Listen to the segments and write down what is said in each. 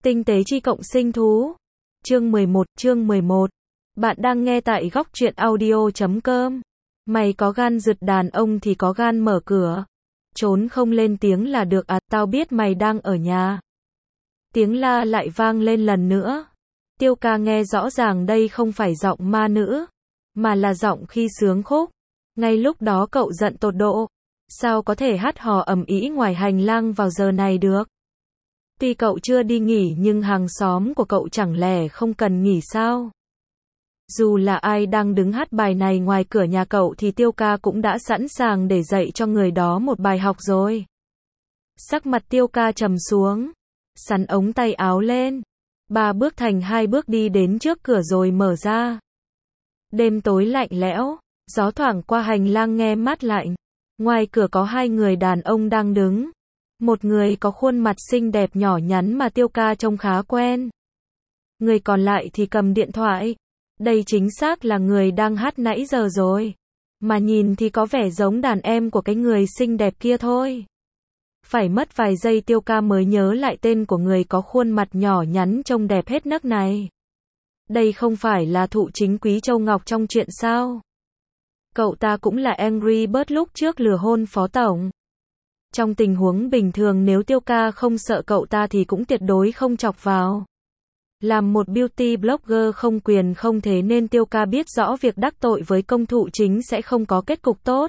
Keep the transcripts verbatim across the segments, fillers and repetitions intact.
Tinh tế chi cộng sinh thú. Chương mười một, chương mười một. Bạn đang nghe tại góc truyện audio chấm com. Mày có gan giật đàn ông thì có gan mở cửa. Trốn không lên tiếng là được à, tao biết mày đang ở nhà. Tiếng la lại vang lên lần nữa. Tiêu ca nghe rõ ràng đây không phải giọng ma nữ, mà là giọng khi sướng khúc. Ngay lúc đó cậu giận tột độ. Sao có thể hát hò ầm ĩ ngoài hành lang vào giờ này được? Tuy cậu chưa đi nghỉ nhưng hàng xóm của cậu chẳng lẽ không cần nghỉ sao? Dù là ai đang đứng hát bài này ngoài cửa nhà cậu thì Tiêu ca cũng đã sẵn sàng để dạy cho người đó một bài học rồi. Sắc mặt Tiêu ca trầm xuống, sắn ống tay áo lên, ba bước thành hai bước đi đến trước cửa rồi mở ra. Đêm tối lạnh lẽo, gió thoảng qua hành lang nghe mát lạnh. Ngoài cửa có hai người đàn ông đang đứng. Một người có khuôn mặt xinh đẹp nhỏ nhắn mà Tiêu ca trông khá quen. Người còn lại thì cầm điện thoại. Đây chính xác là người đang hát nãy giờ rồi. Mà nhìn thì có vẻ giống đàn em của cái người xinh đẹp kia thôi. Phải mất vài giây Tiêu ca mới nhớ lại tên của người có khuôn mặt nhỏ nhắn trông đẹp hết nấc này. Đây không phải là thụ chính Quý Châu Ngọc trong chuyện sao? Cậu ta cũng là Angry Bird lúc trước lừa hôn phó tổng. Trong tình huống bình thường nếu Tiêu ca không sợ cậu ta thì cũng tuyệt đối không chọc vào. Làm một beauty blogger không quyền không thế nên Tiêu ca biết rõ việc đắc tội với công thụ chính sẽ không có kết cục tốt.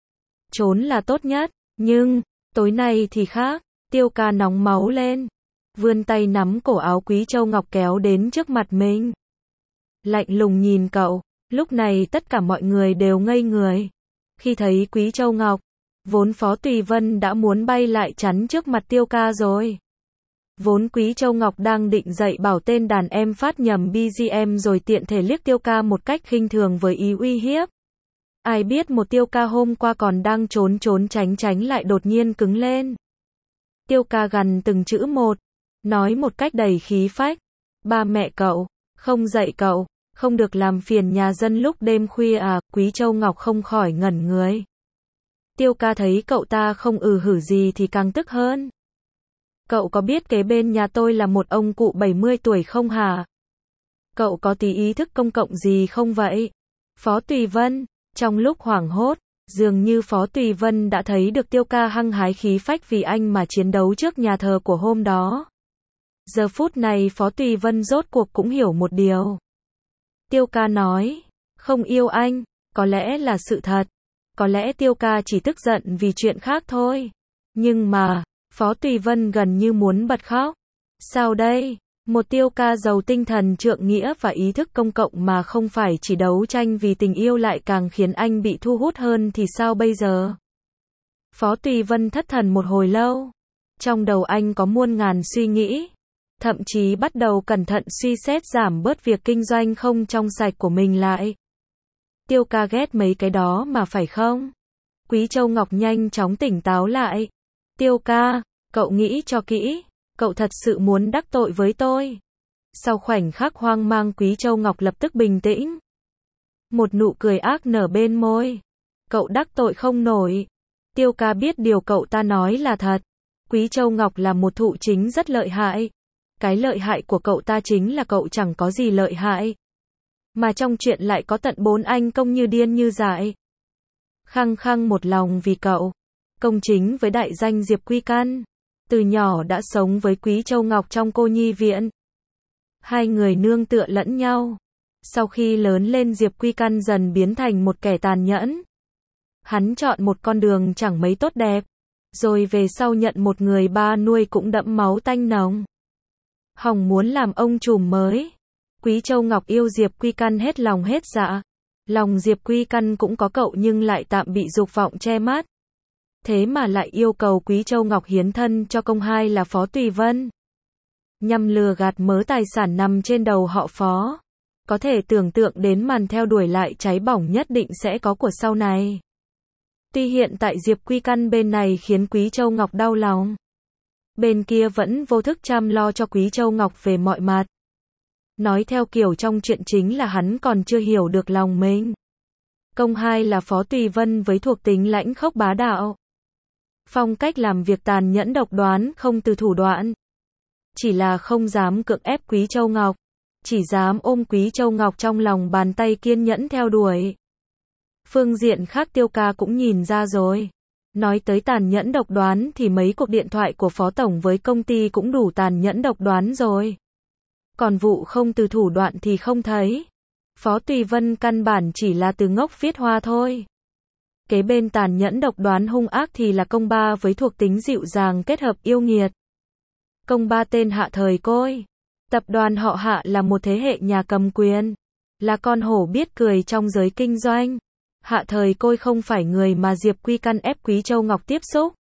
Trốn là tốt nhất, nhưng, tối nay thì khác. Tiêu ca nóng máu lên, vươn tay nắm cổ áo Quý Châu Ngọc kéo đến trước mặt mình. Lạnh lùng nhìn cậu. Lúc này tất cả mọi người đều ngây người. Khi thấy Quý Châu Ngọc, vốn Phó Tùy Vân đã muốn bay lại chắn trước mặt Tiêu ca rồi. Vốn Quý Châu Ngọc đang định dạy bảo tên đàn em phát nhầm bê giê em rồi tiện thể liếc Tiêu ca một cách khinh thường với ý uy hiếp. Ai biết một Tiêu ca hôm qua còn đang trốn trốn tránh tránh lại đột nhiên cứng lên. Tiêu ca gằn từng chữ một, nói một cách đầy khí phách. Ba mẹ cậu, không dạy cậu. Không được làm phiền nhà dân lúc đêm khuya à? Quý Châu Ngọc không khỏi ngẩn người. Tiêu ca thấy cậu ta không ừ hử gì thì càng tức hơn. Cậu có biết kế bên nhà tôi là một ông cụ bảy mươi tuổi không hả? Cậu có tí ý thức công cộng gì không vậy? Phó Tùy Vân, trong lúc hoảng hốt, dường như Phó Tùy Vân đã thấy được Tiêu ca hăng hái khí phách vì anh mà chiến đấu trước nhà thờ của hôm đó. Giờ phút này Phó Tùy Vân rốt cuộc cũng hiểu một điều. Tiêu ca nói, không yêu anh, có lẽ là sự thật. Có lẽ Tiêu ca chỉ tức giận vì chuyện khác thôi. Nhưng mà, Phó Tùy Vân gần như muốn bật khóc. Sao đây? Một Tiêu ca giàu tinh thần trượng nghĩa và ý thức công cộng mà không phải chỉ đấu tranh vì tình yêu lại càng khiến anh bị thu hút hơn thì sao bây giờ? Phó Tùy Vân thất thần một hồi lâu. Trong đầu anh có muôn ngàn suy nghĩ. Thậm chí bắt đầu cẩn thận suy xét giảm bớt việc kinh doanh không trong sạch của mình lại. Tiêu ca ghét mấy cái đó mà phải không? Quý Châu Ngọc nhanh chóng tỉnh táo lại. Tiêu ca, cậu nghĩ cho kỹ, cậu thật sự muốn đắc tội với tôi. Sau khoảnh khắc hoang mang Quý Châu Ngọc lập tức bình tĩnh. Một nụ cười ác nở bên môi. Cậu đắc tội không nổi. Tiêu ca biết điều cậu ta nói là thật. Quý Châu Ngọc là một thụ chính rất lợi hại. Cái lợi hại của cậu ta chính là cậu chẳng có gì lợi hại. Mà trong chuyện lại có tận bốn anh công như điên như dại. Khăng khăng một lòng vì cậu. Công chính với đại danh Diệp Quy Căn. Từ nhỏ đã sống với Quý Châu Ngọc trong cô nhi viện. Hai người nương tựa lẫn nhau. Sau khi lớn lên Diệp Quy Căn dần biến thành một kẻ tàn nhẫn. Hắn chọn một con đường chẳng mấy tốt đẹp. Rồi về sau nhận một người ba nuôi cũng đẫm máu tanh nồng. Hồng muốn làm ông trùm mới. Quý Châu Ngọc yêu Diệp Quy Căn hết lòng hết dạ. Lòng Diệp Quy Căn cũng có cậu nhưng lại tạm bị dục vọng che mắt. Thế mà lại yêu cầu Quý Châu Ngọc hiến thân cho công hai là Phó Tùy Vân. Nhằm lừa gạt mớ tài sản nằm trên đầu họ Phó. Có thể tưởng tượng đến màn theo đuổi lại cháy bỏng nhất định sẽ có của sau này. Tuy hiện tại Diệp Quy Căn bên này khiến Quý Châu Ngọc đau lòng. Bên kia vẫn vô thức chăm lo cho Quý Châu Ngọc về mọi mặt. Nói theo kiểu trong chuyện chính là hắn còn chưa hiểu được lòng mình. Công hai là Phó Tùy Vân với thuộc tính lãnh khốc bá đạo. Phong cách làm việc tàn nhẫn độc đoán không từ thủ đoạn. chỉ là không dám cưỡng ép Quý Châu Ngọc, chỉ dám ôm Quý Châu Ngọc trong lòng bàn tay kiên nhẫn theo đuổi. Phương diện khác Tiêu ca cũng nhìn ra rồi. Nói tới tàn nhẫn độc đoán thì mấy cuộc điện thoại của Phó Tổng với công ty cũng đủ tàn nhẫn độc đoán rồi. Còn vụ không từ thủ đoạn thì không thấy. Phó Tùy Vân căn bản chỉ là từ ngốc viết hoa thôi. Kế bên tàn nhẫn độc đoán hung ác thì là công ba với thuộc tính dịu dàng kết hợp yêu nghiệt. Công ba tên Hạ Thời Côi. Tập đoàn họ Hạ là một thế hệ nhà cầm quyền. Là con hổ biết cười trong giới kinh doanh. Hạ Thời Côi không phải người mà Diệp Quy Căn ép Quý Châu Ngọc tiếp xúc.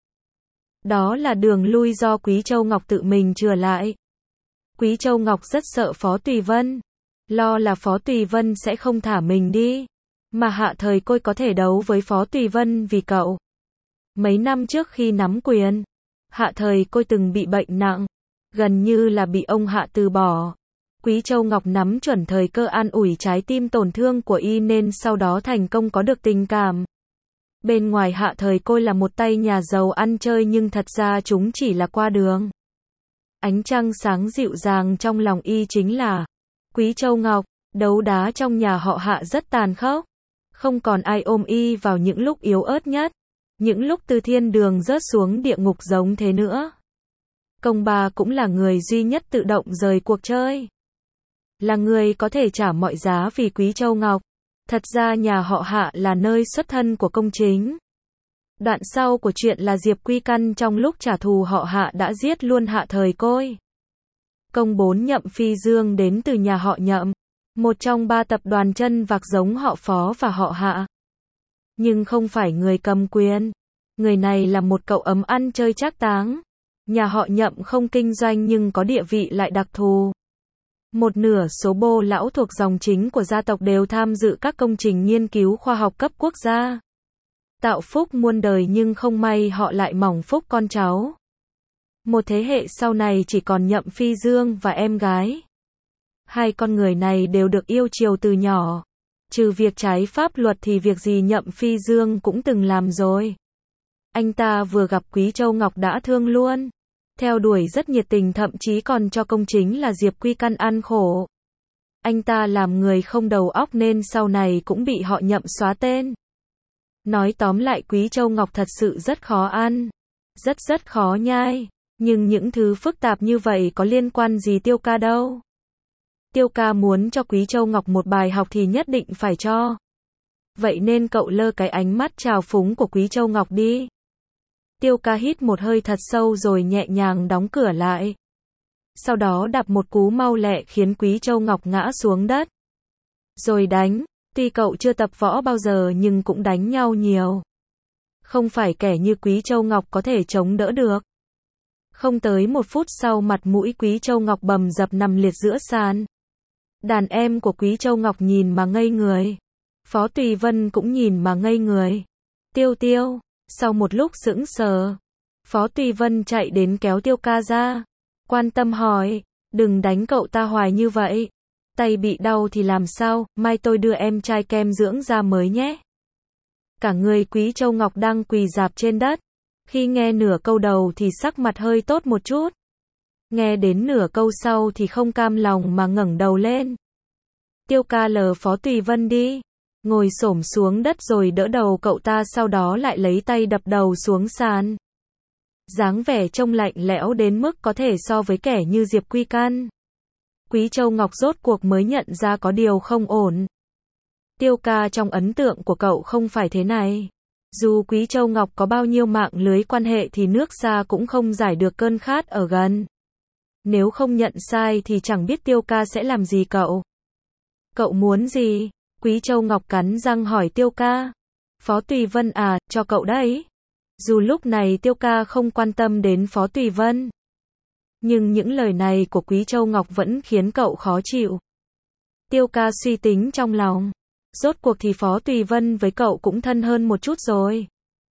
Đó là đường lui do Quý Châu Ngọc tự mình chừa lại. Quý Châu Ngọc rất sợ Phó Tùy Vân. Lo là Phó Tùy Vân sẽ không thả mình đi. Mà Hạ Thời Côi có thể đấu với Phó Tùy Vân vì cậu. Mấy năm trước khi nắm quyền, Hạ Thời Côi từng bị bệnh nặng. Gần như là bị ông Hạ từ bỏ. Quý Châu Ngọc nắm chuẩn thời cơ an ủi trái tim tổn thương của y nên sau đó thành công có được tình cảm. Bên ngoài Hạ Thời Côi là một tay nhà giàu ăn chơi nhưng thật ra chúng chỉ là qua đường. Ánh trăng sáng dịu dàng trong lòng y chính là Quý Châu Ngọc. Đấu đá trong nhà họ Hạ rất tàn khốc. Không còn ai ôm y vào những lúc yếu ớt nhất. Những lúc từ thiên đường rớt xuống địa ngục giống thế nữa. Công ba cũng là người duy nhất tự động rời cuộc chơi. Là người có thể trả mọi giá vì Quý Châu Ngọc. Thật ra nhà họ Hạ là nơi xuất thân của công chính. Đoạn sau của chuyện là Diệp Quy Căn trong lúc trả thù họ Hạ đã giết luôn Hạ Thời Côi. Công bốn Nhậm Phi Dương đến từ nhà họ Nhậm. Một trong ba tập đoàn chân vạc giống họ Phó và họ Hạ. Nhưng không phải người cầm quyền. Người này là một cậu ấm ăn chơi trác táng. Nhà họ Nhậm không kinh doanh nhưng có địa vị lại đặc thù. Một nửa số bô lão thuộc dòng chính của gia tộc đều tham dự các công trình nghiên cứu khoa học cấp quốc gia. Tạo phúc muôn đời nhưng không may họ lại mỏng phúc con cháu. Một thế hệ sau này chỉ còn Nhậm Phi Dương và em gái. Hai con người này đều được yêu chiều từ nhỏ. Trừ việc trái pháp luật thì việc gì Nhậm Phi Dương cũng từng làm rồi. Anh ta vừa gặp Quý Châu Ngọc đã thương luôn. Theo đuổi rất nhiệt tình thậm chí còn cho công chính là Diệp Quy Căn ăn khổ. Anh ta làm người không đầu óc nên sau này cũng bị họ Nhậm xóa tên. Nói tóm lại Quý Châu Ngọc thật sự rất khó ăn. Rất rất khó nhai. Nhưng những thứ phức tạp như vậy có liên quan gì Tiêu ca đâu. Tiêu ca muốn cho Quý Châu Ngọc một bài học thì nhất định phải cho. Vậy nên cậu lơ cái ánh mắt trào phúng của Quý Châu Ngọc đi. Tiêu ca hít một hơi thật sâu rồi nhẹ nhàng đóng cửa lại. Sau đó đạp một cú mau lẹ khiến Quý Châu Ngọc ngã xuống đất. Rồi đánh, tuy cậu chưa tập võ bao giờ nhưng cũng đánh nhau nhiều. Không phải kẻ như Quý Châu Ngọc có thể chống đỡ được. Không tới một phút sau mặt mũi Quý Châu Ngọc bầm dập nằm liệt giữa sàn. Đàn em của Quý Châu Ngọc nhìn mà ngây người. Phó Tùy Vân cũng nhìn mà ngây người. Tiêu Tiêu. Sau một lúc sững sờ, Phó Tùy Vân chạy đến kéo Tiêu ca ra. Quan tâm hỏi, đừng đánh cậu ta hoài như vậy. Tay bị đau thì làm sao, mai tôi đưa em chai kem dưỡng da mới nhé. Cả người Quý Châu Ngọc đang quỳ rạp trên đất. Khi nghe nửa câu đầu thì sắc mặt hơi tốt một chút. Nghe đến nửa câu sau thì không cam lòng mà ngẩng đầu lên. Tiêu ca lờ Phó Tùy Vân đi. Ngồi xổm xuống đất rồi đỡ đầu cậu ta sau đó lại lấy tay đập đầu xuống sàn. Dáng vẻ trông lạnh lẽo đến mức có thể so với kẻ như Diệp Quy Căn. Quý Châu Ngọc rốt cuộc mới nhận ra có điều không ổn. Tiêu ca trong ấn tượng của cậu không phải thế này. Dù Quý Châu Ngọc có bao nhiêu mạng lưới quan hệ thì nước xa cũng không giải được cơn khát ở gần. Nếu không nhận sai thì chẳng biết Tiêu ca sẽ làm gì cậu. Cậu muốn gì? Quý Châu Ngọc cắn răng hỏi Tiêu ca. Phó Tùy Vân à, cho cậu đấy. Dù lúc này Tiêu ca không quan tâm đến Phó Tùy Vân. Nhưng những lời này của Quý Châu Ngọc vẫn khiến cậu khó chịu. Tiêu ca suy tính trong lòng. Rốt cuộc thì Phó Tùy Vân với cậu cũng thân hơn một chút rồi.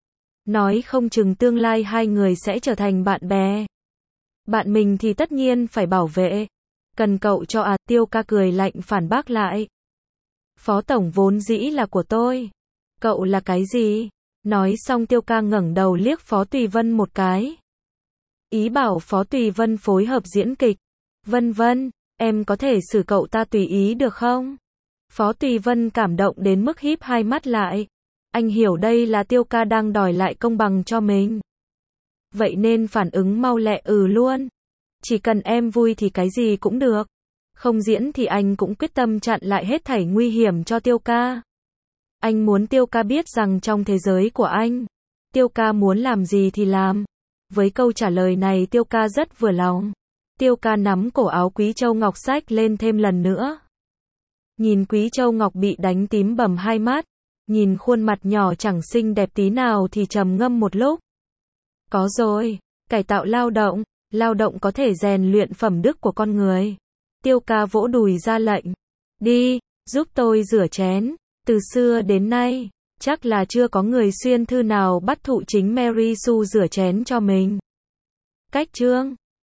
Nói không chừng tương lai hai người sẽ trở thành bạn bè. Bạn mình thì tất nhiên phải bảo vệ. Cần cậu cho à, Tiêu ca cười lạnh phản bác lại. Phó Tổng vốn dĩ là của tôi. Cậu là cái gì? Nói xong Tiêu ca ngẩng đầu liếc Phó Tùy Vân một cái. Ý bảo Phó Tùy Vân phối hợp diễn kịch. Vân Vân, em có thể xử cậu ta tùy ý được không? Phó Tùy Vân cảm động đến mức híp hai mắt lại. Anh hiểu đây là Tiêu ca đang đòi lại công bằng cho mình. Vậy nên phản ứng mau lẹ ừ luôn. Chỉ cần em vui thì cái gì cũng được. Không diễn thì anh cũng quyết tâm chặn lại hết thảy nguy hiểm cho Tiêu ca. Anh muốn Tiêu ca biết rằng trong thế giới của anh, Tiêu ca muốn làm gì thì làm. Với câu trả lời này Tiêu ca rất vừa lòng. Tiêu ca nắm cổ áo Quý Châu Ngọc xách lên thêm lần nữa. Nhìn Quý Châu Ngọc bị đánh tím bầm hai mắt, nhìn khuôn mặt nhỏ chẳng xinh đẹp tí nào thì trầm ngâm một lúc. Có rồi, cải tạo lao động, lao động có thể rèn luyện phẩm đức của con người. Tiêu ca vỗ đùi ra lệnh. Đi, giúp tôi rửa chén. Từ xưa đến nay, chắc là chưa có người xuyên thư nào bắt thụ chính Mary Sue rửa chén cho mình. Cách chương